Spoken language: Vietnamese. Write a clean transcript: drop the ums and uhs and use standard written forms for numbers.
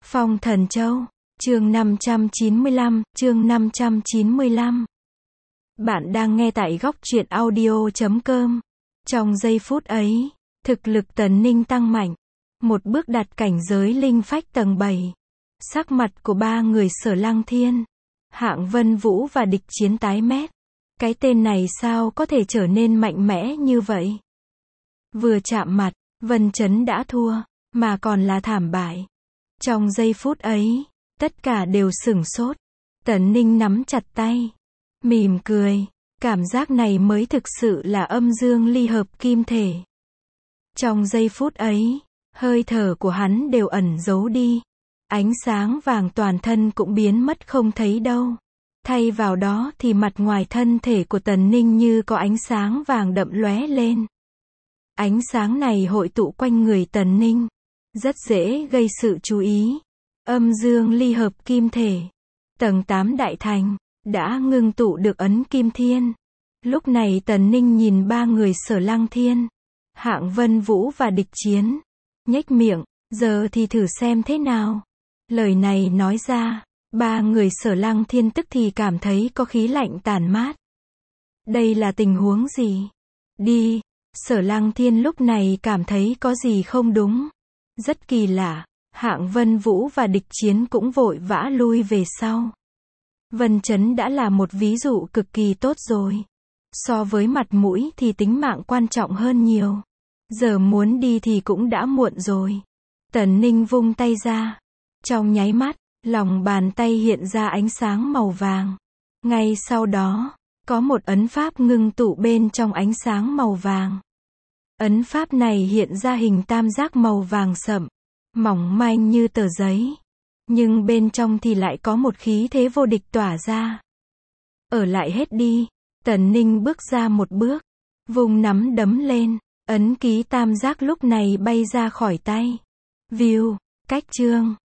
Phong Thần Châu, chương 595, chương 595. Bạn đang nghe tại góc truyện audio.com. Trong giây phút ấy, thực lực Tần Ninh tăng mạnh, một bước đạt cảnh giới linh phách tầng 7. Sắc mặt của ba người Sở Lăng Thiên, Hạng Vân Vũ và Địch Chiến tái mét. Cái tên này sao có thể trở nên mạnh mẽ như vậy? Vừa chạm mặt, Vân Chấn đã thua, mà còn là thảm bại. Trong giây phút ấy, tất cả đều sửng sốt. Tần Ninh nắm chặt tay, mỉm cười. Cảm giác này mới thực sự là âm dương ly hợp kim thể. Trong giây phút ấy, hơi thở của hắn đều ẩn giấu đi. Ánh sáng vàng toàn thân cũng biến mất không thấy đâu. Thay vào đó thì mặt ngoài thân thể của Tần Ninh như có ánh sáng vàng đậm lóe lên. Ánh sáng này hội tụ quanh người Tần Ninh, rất dễ gây sự chú ý. Âm dương ly hợp kim thể, tầng 8 đại thành, đã ngưng tụ được ấn kim thiên. Lúc này Tần Ninh nhìn ba người Sở Lăng Thiên, Hạng Vân Vũ và Địch Chiến, nhếch miệng, giờ thì thử xem thế nào. Lời này nói ra, ba người Sở Lăng Thiên tức thì cảm thấy có khí lạnh tản mát. Đây là tình huống gì? Đi, Sở Lăng Thiên lúc này cảm thấy có gì không đúng. Rất kỳ lạ, Hạng Vân Vũ và Địch Chiến cũng vội vã lui về sau. Vân Chấn đã là một ví dụ cực kỳ tốt rồi. So với mặt mũi thì tính mạng quan trọng hơn nhiều. Giờ muốn đi thì cũng đã muộn rồi. Tần Ninh vung tay ra. Trong nháy mắt, lòng bàn tay hiện ra ánh sáng màu vàng. Ngay sau đó, có một ấn pháp ngưng tụ bên trong ánh sáng màu vàng. Ấn pháp này hiện ra hình tam giác màu vàng sậm, mỏng manh như tờ giấy. Nhưng bên trong thì lại có một khí thế vô địch tỏa ra. Ở lại hết đi. Tần Ninh bước ra một bước, vùng nắm đấm lên, ấn ký tam giác lúc này bay ra khỏi tay. View, cách chương.